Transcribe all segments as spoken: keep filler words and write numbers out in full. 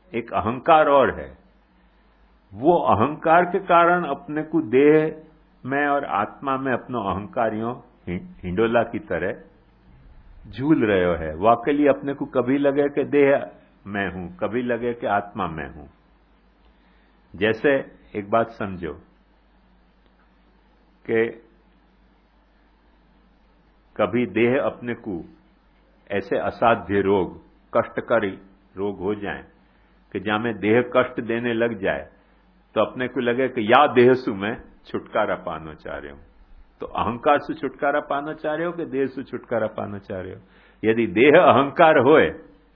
एक अहंकार और है। वो अहंकार के कारण अपने को देह में और आत्मा में अपनो अहंकारियों हिंडोला की तरह झूल रहे है। वाकई अपने को कभी लगे कि देह मैं हूं, कभी लगे कि आत्मा मैं हूं। जैसे एक बात समझो कि कभी देह अपने को ऐसे असाध्य रोग, कष्टकारी रोग हो जाए कि जहां में देह कष्ट देने लग जाए तो अपने को लगे कि या देह सु मैं छुटकारा पाना चाह रहे हूं। तो अहंकार से छुटकारा पाना चाह रहे हो कि देह से छुटकारा पाना चाह रहे हो? यदि देह अहंकार होए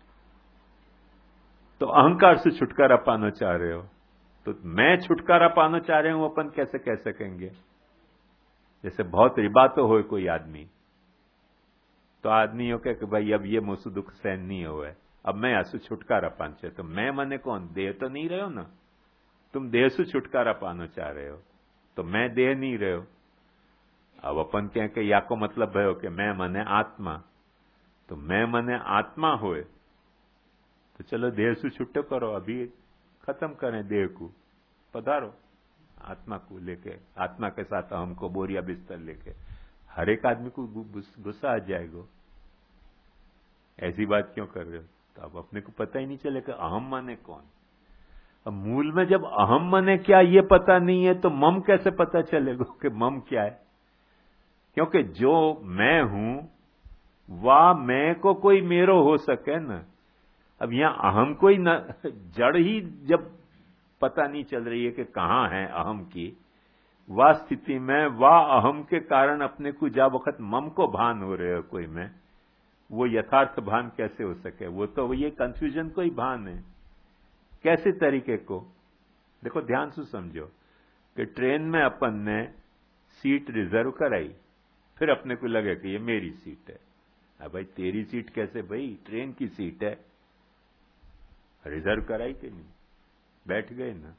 तो अहंकार से छुटकारा पाना चाह रहे हो, तो मैं छुटकारा पाना चाह रहे हूं अपन कैसे कह सकेंगे? जैसे बहुत रिबातो हो कोई आदमी, तो आदमी हो कि भाई अब ये मुझसे दुख सहन नहीं हुआ है, अब मैं ऐसे छुटकारा पाना। तो मैं मने कौन? देह तो नहीं रहे हो ना। तुम देह से छुटकारा पाना चाह रहे हो, तो मैं देह नहीं रहे हो। अब अपन कहें कि या को मतलब है कि मैं मने आत्मा, तो मैं मने आत्मा होए तो चलो देह से छुट्टो करो, अभी खत्म करें देह को, पधारो आत्मा को लेके, आत्मा के साथ हमको बोरिया बिस्तर लेके। हर एक आदमी को गुस्सा आ जाएगा, ऐसी बात क्यों कर रहे हो? तो अब अपने को पता ही नहीं चले कि अहम माने कौन। अब मूल में जब अहम माने क्या ये पता नहीं है तो मम कैसे पता चलेगा कि मम क्या है? क्योंकि जो मैं हूं वह मैं को कोई मेरो हो सके ना। अब यहां अहम कोई न, जड़ ही जब पता नहीं चल रही है कि कहां है अहम की, वह स्थिति में वह अहम के कारण अपने को जा वक्त मम को भान हो रहे हो कोई में, वो यथार्थ भान कैसे हो सके? वो तो ये कंफ्यूजन को ही भान है। कैसे तरीके को? देखो ध्यान से समझो कि ट्रेन में अपन ने सीट रिजर्व कराई, फिर अपने को लगे कि ये मेरी सीट है। अब भाई तेरी सीट कैसे? भाई ट्रेन की सीट है, रिजर्व कराई कि नहीं? बैठ गए ना।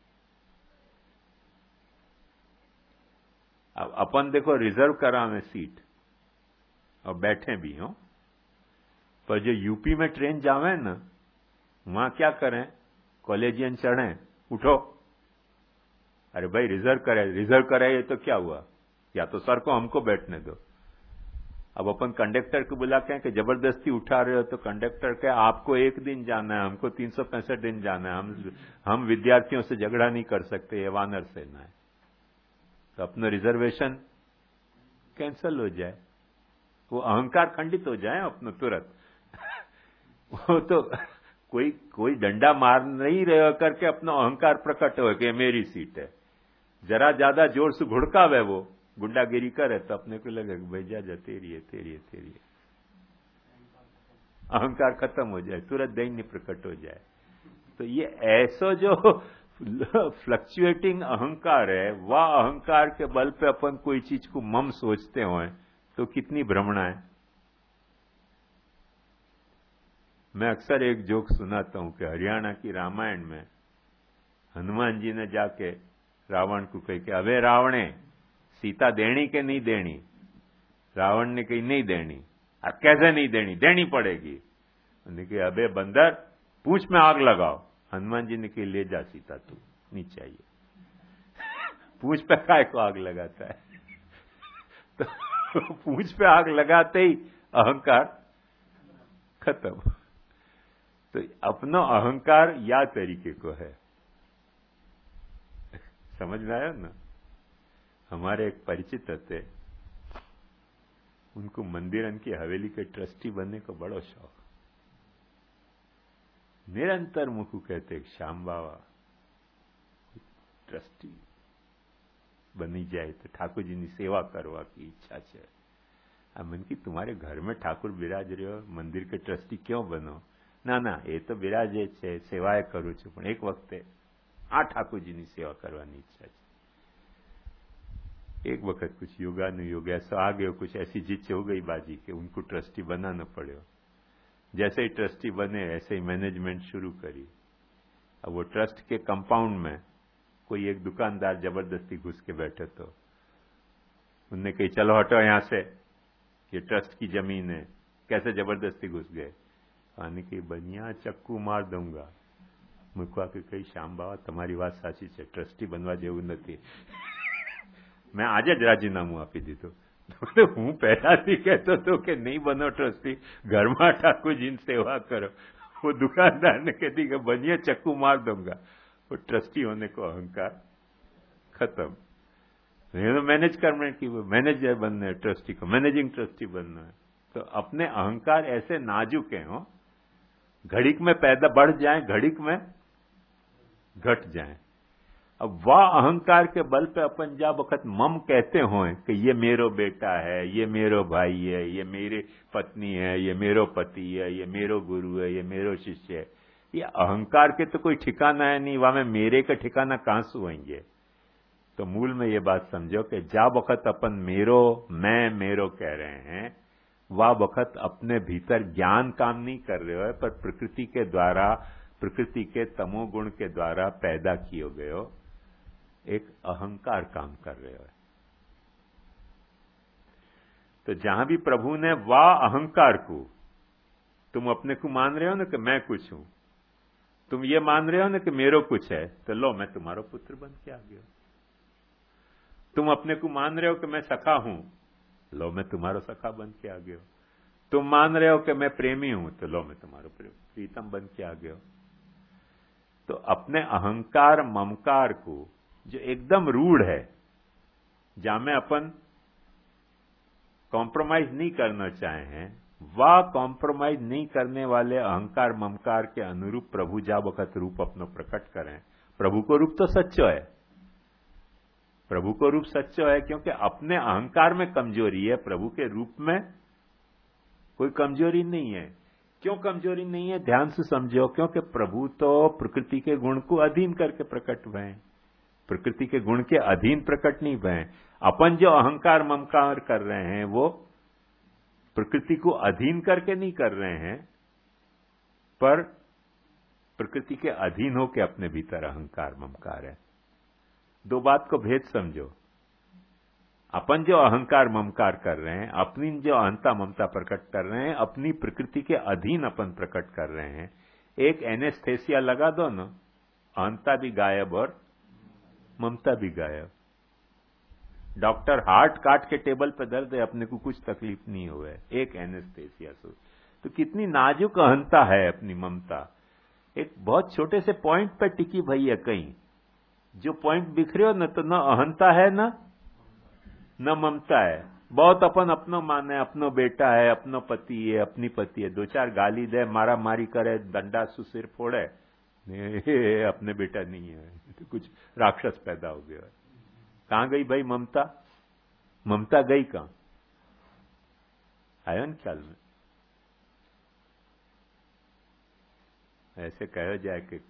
अब अपन देखो रिजर्व करा में सीट और बैठे भी हो, पर जो यूपी में ट्रेन जावे ना, वहां क्या करें? कॉलेजियन चढ़े, उठो, अरे भाई रिजर्व करे, रिजर्व कराए तो क्या हुआ? या तो सर को हमको बैठने दो। अब अपन कंडक्टर को बुला के कि जबरदस्ती उठा रहे हो, तो कंडक्टर के आपको एक दिन जाना है, हमको तीन सौ पैंसठ दिन जाना है, हम हम विद्यार्थियों से झगड़ा नहीं कर सकते, ये वानर सेना है। तो अपना रिजर्वेशन कैंसल हो जाए, वो अहंकार खंडित हो जाए अपना तुरंत। वो तो कोई कोई डंडा मार नहीं रहे करके अपना अहंकार प्रकट हो कि मेरी सीट है। जरा ज्यादा जोर से घुड़कावे, वो गुंडागिरी करे, तो अपने को लगे भाई जा जा तेरी है तेरी है तेरी है, अहंकार खत्म हो जाए, तुरंत दैन्य प्रकट हो जाए। तो ये ऐसा जो फ्लक्चुएटिंग अहंकार है, वह अहंकार के बल पे अपन कोई चीज को मम सोचते हो तो कितनी भ्रमणा है। मैं अक्सर एक जोक सुनाता हूं कि हरियाणा की रामायण में हनुमान जी ने जाके रावण को कही कि अबे रावणे, सीता देनी के नहीं देनी? रावण ने कही नहीं देनी। अब कैसे नहीं देनी? देनी पड़ेगी। उन्होंने कहा अबे बंदर, पूंछ में आग लगाओ। हनुमान जी ने कही ले जा सीता, तू नहीं चाहिए। पूंछ पे काय को आग लगाता है? तो पूंछ पे आग लगाते ही अहंकार खत्म। तो अपना अहंकार या तरीके को है, समझ में आया ना? हमारे एक परिचित थे, उनको मंदिरन की हवेली के ट्रस्टी बनने का बड़ा शौक। निरंतर मुझको कहते श्याम बाबा ट्रस्टी बनी जाए तो ठाकुर जी की सेवा करवा की इच्छा है। अब मन की तुम्हारे घर में ठाकुर बिराज रहे हो, मंदिर के ट्रस्टी क्यों बनो? ना ना ये तो बिराजे छे, सेवाए करू छू, पण एक वखते आ ठाकुर जी की सेवा करवानी इच्छा है। एक वक्त कुछ योगानुयोग ऐसा आ गयो, कुछ ऐसी जिद हो गई बाजी कि उनको ट्रस्टी बनाना पड़े। जैसे ही ट्रस्टी बने ऐसे ही मैनेजमेंट शुरू करी। अब वो ट्रस्ट के कंपाउंड में कोई एक दुकानदार जबरदस्ती घुस के बैठे, तो उनने कही चलो हटो यहां से, ये ट्रस्ट की जमीन है। कैसे जबरदस्ती घुस गए? पानी की बनिया चक्कू मार दूंगा। મૂકવા કે કઈ શ્યામ બાવા તમારી વાત સાચી છે, ટ્રસ્ટી બનવા જેવું નથી. મેં આજે જ રાજીનામું આપી દીધું. હું પહેલાથી કહેતો હતો કે નહીં બનો ટ્રસ્ટી, ઘરમાં ઠાकुरજીની સેવા કરો. वो दुकानदार ने कहती कि बनिए चक्कू मार दूंगा. वो ट्रस्टी होने को अहंकार खत्म. ये तो मैनेज करने की, मैनेजर बनना है, ट्रस्टी को मैनेजिंग ट्रस्टी बनना है. तो अपने अहंकार ऐसे नाजुक हैं हो, घड़ीक में पैदा बढ़ जाए, घड़ीक में घट जाए. अब वह अहंकार के बल पे अपन जा वक्त मम कहते हो कि ये मेरो बेटा है, ये मेरो भाई है, ये मेरी पत्नी है, ये मेरो पति है, ये मेरो गुरु है, ये मेरो शिष्य है. ये अहंकार के तो कोई ठिकाना है नहीं. वहां में मेरे का ठिकाना कहां से होंगे. तो मूल में ये बात समझो कि जा वक्त अपन मेरो, मैं, मेरो कह रहे हैं, वह वक्त अपने भीतर ज्ञान काम नहीं कर रहे हो, पर प्रकृति के द्वारा, प्रकृति के तमोगुण के द्वारा पैदा किए गए हो एक अहंकार काम कर रहे हो. तो जहां भी प्रभु ने वाह अहंकार को, तुम अपने को मान रहे हो ना कि मैं कुछ हूं, तुम ये मान रहे हो ना कि मेरो कुछ है, तो लो मैं तुम्हारा पुत्र बन के आ गया. तुम अपने को मान रहे हो कि मैं सखा हूं, लो मैं तुम्हारा सखा बन के आ गया. तुम मान रहे हो कि मैं प्रेमी हूं, तो लो मैं तुम्हारा प्रीतम बन के आ गया. तो अपने अहंकार ममकार को जो एकदम रूढ़ है, जहां में अपन कॉम्प्रोमाइज नहीं करना चाहे हैं, वह कॉम्प्रोमाइज नहीं करने वाले अहंकार ममकार के अनुरूप प्रभु जा वक्त रूप अपनो प्रकट करें. प्रभु को रूप तो सच्चो है, प्रभु को रूप सच्चो है, क्योंकि अपने अहंकार में कमजोरी है, प्रभु के रूप में कोई कमजोरी नहीं है. क्यों कमजोरी नहीं है, ध्यान से समझो. क्योंकि प्रभु तो प्रकृति के गुण को अधीन करके प्रकट हुए हैं, प्रकृति के गुण के अधीन प्रकट नहीं हुए. अपन जो अहंकार ममकार कर रहे हैं वो प्रकृति को अधीन करके नहीं कर रहे हैं, पर प्रकृति के अधीन होकर अपने भीतर अहंकार ममकार है. दो बात को भेद समझो. अपन जो अहंकार ममकार कर रहे हैं, अपनी जो अहंता ममता प्रकट कर रहे हैं, अपनी प्रकृति के अधीन अपन प्रकट कर रहे हैं. एक एनेस्थेसिया लगा दो ना, अहंता भी गायब और ममता भी गायब. डॉक्टर हार्ट काट के टेबल पे दर्द है, अपने को कुछ तकलीफ नहीं हुआ है, एक एनेस्थेसिया से. तो कितनी नाजुक अहंता है अपनी ममता. एक बहुत छोटे से पॉइंट पे टिकी भई है. कहीं जो पॉइंट बिखरे हो न, तो न अहंता है न न ममता है. बहुत अपन अपनो माने, अपनो बेटा है, अपनो पति है, अपनी पति है. दो चार गाली दे, मारा मारी करे, डंडा से सिर फोड़े, अपने बेटा नहीं है, तो कुछ राक्षस पैदा हो गया. कहां गई भाई ममता? ममता गई कहां? आया न ख्याल में? ऐसे कहा जाए कि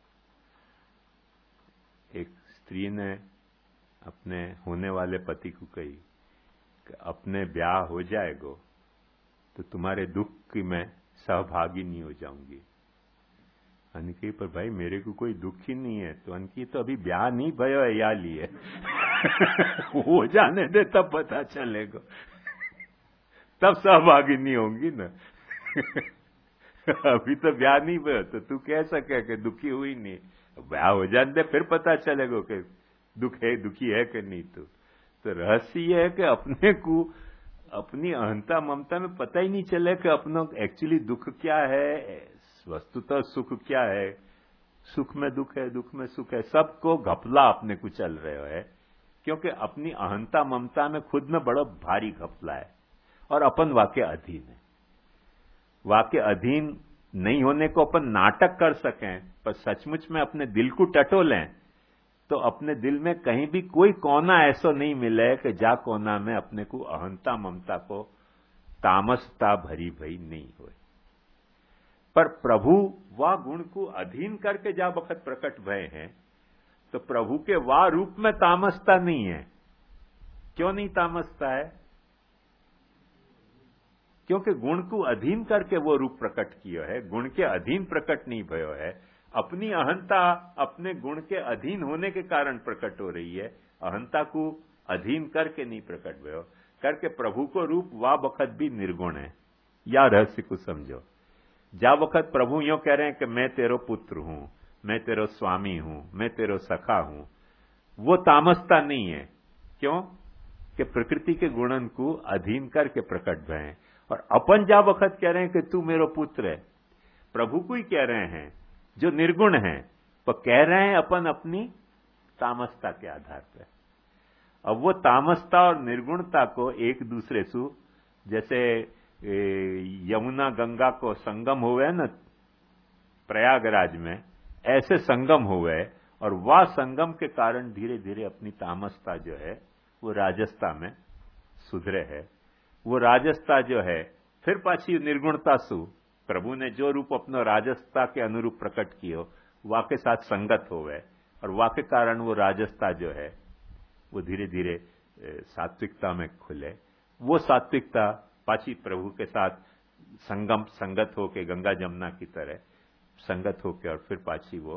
एक स्त्री ने अपने होने वाले पति को कही कि अपने ब्याह हो जाएगो तो तुम्हारे दुख की मैं सहभागी नहीं हो जाऊंगी. अनकी पर भाई मेरे को कोई दुख ही नहीं है. तो अनकी तो अभी ब्याह नहीं भयो है, या लिए हो जाने दे, तब पता चलेगा, तब सहभागी नहीं होंगी ना. अभी तो ब्याह नहीं भयो तो तू कह सके कि दुखी हुई नहीं. ब्याह हो जाने दे, फिर पता चलेगा कि दुख है, दुखी है कि नहीं. तो तो रहस्य यह है कि अपने को अपनी अहंता ममता में पता ही नहीं चले कि अपना एक्चुअली दुख क्या है, वस्तुतः सुख क्या है. सुख में दुख है, दुख में सुख है, सबको घपला अपने को चल रहे है. क्योंकि अपनी अहंता ममता में खुद में बड़ा भारी घपला है और अपन वाके अधीन है. वाके अधीन नहीं होने को अपन नाटक कर सकें, पर सचमुच में अपने दिल को टटोलें तो अपने दिल में कहीं भी कोई कोना ऐसा नहीं मिले कि जा कोना में अपने को अहंता ममता को तामसता भरी भई नहीं होए. पर प्रभु वह गुण को अधीन करके जा वक्त प्रकट भय हैं, तो प्रभु के वह रूप में तामसता नहीं है. क्यों नहीं तामसता है? क्योंकि गुण को अधीन करके वो रूप प्रकट किया है, गुण के अधीन प्रकट नहीं भयो है. अपनी अहंता अपने गुण के अधीन होने के कारण प्रकट हो रही है, अहंता को अधीन करके नहीं प्रकट भयो. करके प्रभु को रूप वह वक्त भी निर्गुण है. या रहस्य को समझो. जा वक्त प्रभु यो कह रहे हैं कि मैं तेरो पुत्र हूं, मैं तेरो स्वामी हूं, मैं तेरो सखा हूं, वो तामसता नहीं है। क्यों? कि प्रकृति के गुणन को अधीन करके प्रकट भय। और अपन जा वक्त कह रहे हैं कि तू मेरो पुत्र है, प्रभु को ही कह रहे हैं जो निर्गुण है, पर कह रहे हैं अपन अपनी तामसता के आधार पर। अब वो तामसता और निर्गुणता को एक दूसरे से, जैसे यमुना गंगा को संगम हुए न प्रयागराज में, ऐसे संगम हुए, और वह संगम के कारण धीरे धीरे अपनी तामसता जो है वो राजसता में सुधरे है। वो राजसता जो है फिर पाछी निर्गुणता सु प्रभु ने जो रूप अपना राजसता के अनुरूप प्रकट कियो वा के साथ संगत होवे, और वा के कारण वो राजसता जो है वो धीरे धीरे सात्विकता में खुले। वो सात्विकता पाछी प्रभु के साथ संगम संगत होके गंगा जमुना की तरह संगत होके और फिर पाछी वो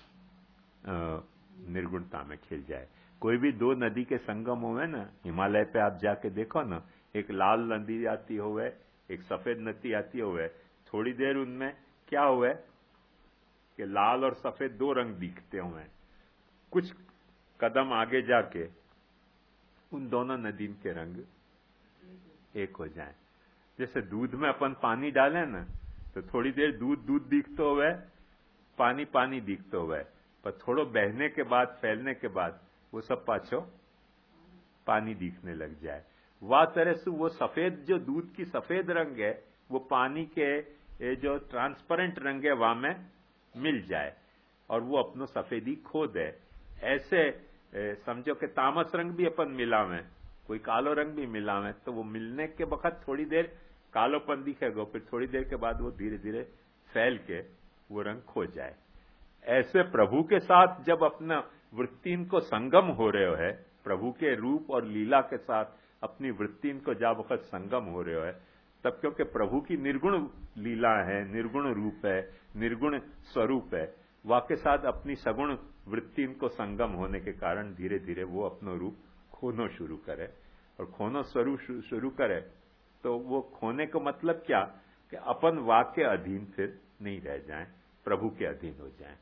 निर्गुणता में खिल जाए। कोई भी दो नदी के संगम हुए ना, हिमालय पे आप जाके देखो ना, एक लाल नदी आती हुए, एक सफेद नदी आती हुए, थोड़ी देर उनमें क्या हुए कि लाल और सफेद दो रंग दिखते हुए, कुछ कदम आगे जाके उन दोनों नदी के रंग एक हो जाए। जैसे दूध में अपन पानी डालें ना, तो थोड़ी देर दूध दूध दिखते हुए, पानी पानी दिखते हुए, पर थोड़ो बहने के बाद, फैलने के बाद वो सब पाछो पानी दिखने लग जाए। वह तरह से वो सफेद जो दूध की सफेद रंग है वो पानी के जो ट्रांसपेरेंट रंग है वहां में मिल जाए और वो अपनो सफेदी खो दे। ऐसे समझो कि तामस रंग भी अपन मिलावे, कोई कालो रंग भी मिलावे, तो वो मिलने के वक्त थोड़ी देर कालोपन दिखेगा, फिर थोड़ी देर के बाद वो धीरे धीरे फैल के वो रंग खो जाए। ऐसे प्रभु के साथ जब अपना वृत्तिन को संगम हो रहे है, प्रभु के रूप और लीला के साथ अपनी वृत्तिन को जब वक्त संगम हो रहे है, तब क्योंकि प्रभु की निर्गुण लीला है, निर्गुण रूप है, निर्गुण स्वरूप है, वाके साथ अपनी सगुण वृत्तिन को संगम होने के कारण धीरे धीरे वो अपना रूप खोनो शुरू करे। और खोनो स्वरूप शुरू करे तो वो खोने का मतलब क्या कि अपन वाक्य अधीन फिर नहीं रह जाएं, प्रभु के अधीन हो जाएं।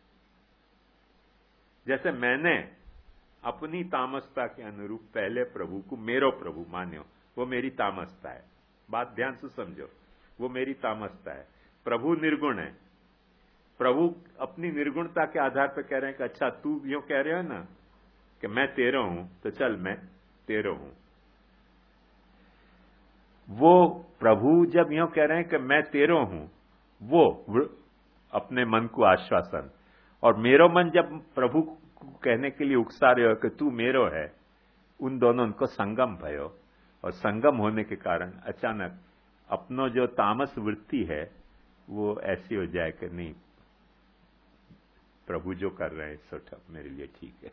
जैसे मैंने अपनी तामसता के अनुरूप पहले प्रभु को मेरो प्रभु मान्यो, वो मेरी तामसता है। बात ध्यान से समझो, वो मेरी तामसता है। प्रभु निर्गुण है, प्रभु अपनी निर्गुणता के आधार पर कह रहे हैं कि अच्छा तू यूं कह रहे हो ना कि मैं तेरा हूं, तो चल मैं तेरा हूं। वो प्रभु जब यूं कह रहे हैं कि मैं तेरा हूं, वो अपने मन को आश्वासन, और मेरो मन जब प्रभु को कहने के लिए उकसा रहे हो कि तू मेरो है, उन दोनों उनको संगम भयो, और संगम होने के कारण अचानक अपनो जो तामस वृत्ति है वो ऐसी हो जाए कि नहीं, प्रभु जो कर रहे हैं सो मेरे लिए ठीक है।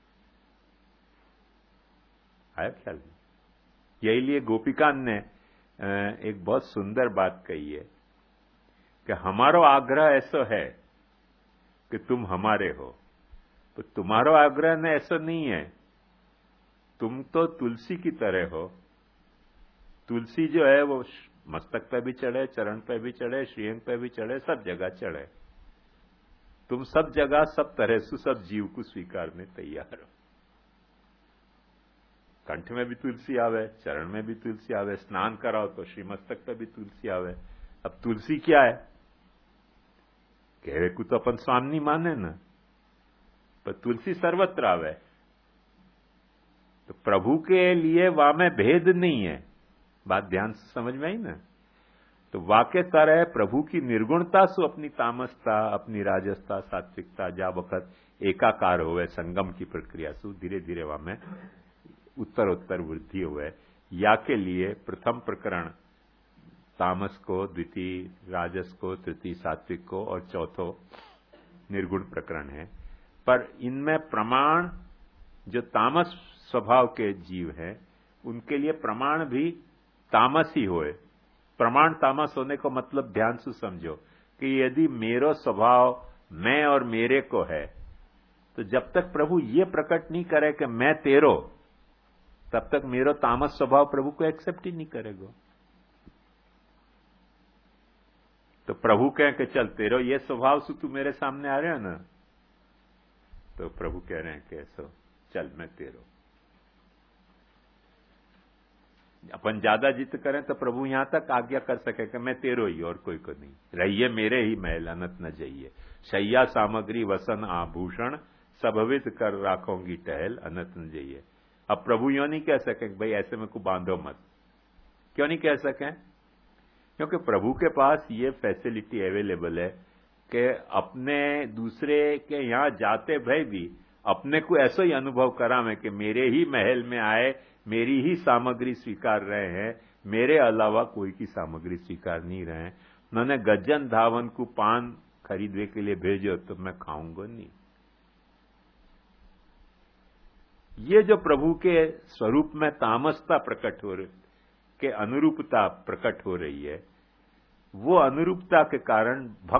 आया ख्याल में? यही लिए गोपिकान ने एक बहुत सुंदर बात कही है कि हमारो आग्रह ऐसा है कि तुम हमारे हो, तो तुम्हारो आग्रह ने ऐसा नहीं है। तुम तो तुलसी की तरह हो। तुलसी जो है वो मस्तक पे भी चढ़े, चरण पे भी चढ़े, श्रीअंग पे भी चढ़े, सब जगह चढ़े। तुम सब जगह सब तरह से सब जीव को स्वीकारने तैयार हो। कंठ में भी तुलसी आवे, चरण में भी तुलसी आवे, स्नान कराओ तो श्रीमस्तक पे भी तुलसी आवे। अब तुलसी क्या है? कहे को तो अपन स्वामी माने ना, पर तुलसी सर्वत्र आवे। तो प्रभु के लिए वहां में भेद नहीं है। बात ध्यान से समझ में आई ना? तो वाक्य तरह प्रभु की निर्गुणता से अपनी तामसता, अपनी राजसता, सात्विकता जा वक्त एकाकार होवे, संगम की प्रक्रिया से धीरे धीरे वहां में उत्तर उत्तर वृद्धि हुए। या के लिए प्रथम प्रकरण तामस को, द्वितीय राजस को, तृतीय सात्विक को और चौथो निर्गुण प्रकरण है। पर इनमें प्रमाण जो तामस स्वभाव के जीव हैं उनके लिए प्रमाण भी तामस ही होए। प्रमाण तामस होने को मतलब ध्यान से समझो कि यदि मेरो स्वभाव मैं और मेरे को है, तो जब तक प्रभु ये प्रकट नहीं करे कि मैं तेरो, तब तक मेरो तामस स्वभाव प्रभु को एक्सेप्ट ही नहीं करेगा। तो प्रभु कहे कि चल तेरो ये स्वभाव से तू मेरे सामने आ रहे हो ना, तो प्रभु कह रहे हैं कि ऐसो चल मैं तेरो। अपन ज्यादा जिद करें तो प्रभु यहां तक आज्ञा कर सके कि मैं तेरो ही और कोई को नहीं, रहिए मेरे ही महल अनंत न जाइए, शैया सामग्री वसन आभूषण सबविध कर राखोंगी टहल अनंत न जाइए। अब प्रभु यूं नहीं कह सके भाई ऐसे में को बांधो मत। क्यों नहीं कह सके? क्योंकि प्रभु के पास ये फैसिलिटी अवेलेबल है कि अपने दूसरे के यहां जाते भय भी अपने को ऐसा ही अनुभव करावे कि मेरे ही महल में आए, मेरी ही सामग्री स्वीकार रहे हैं, मेरे अलावा कोई की सामग्री स्वीकार नहीं रहे हैं। उन्होंने गज्जन धावन को पान खरीदने के लिए भेजो तो मैं खाऊंगा नहीं। ये जो प्रभु के स्वरूप में तामसता प्रकट हो रही, के अनुरूपता प्रकट हो रही है, वो अनुरूपता के कारण भक्त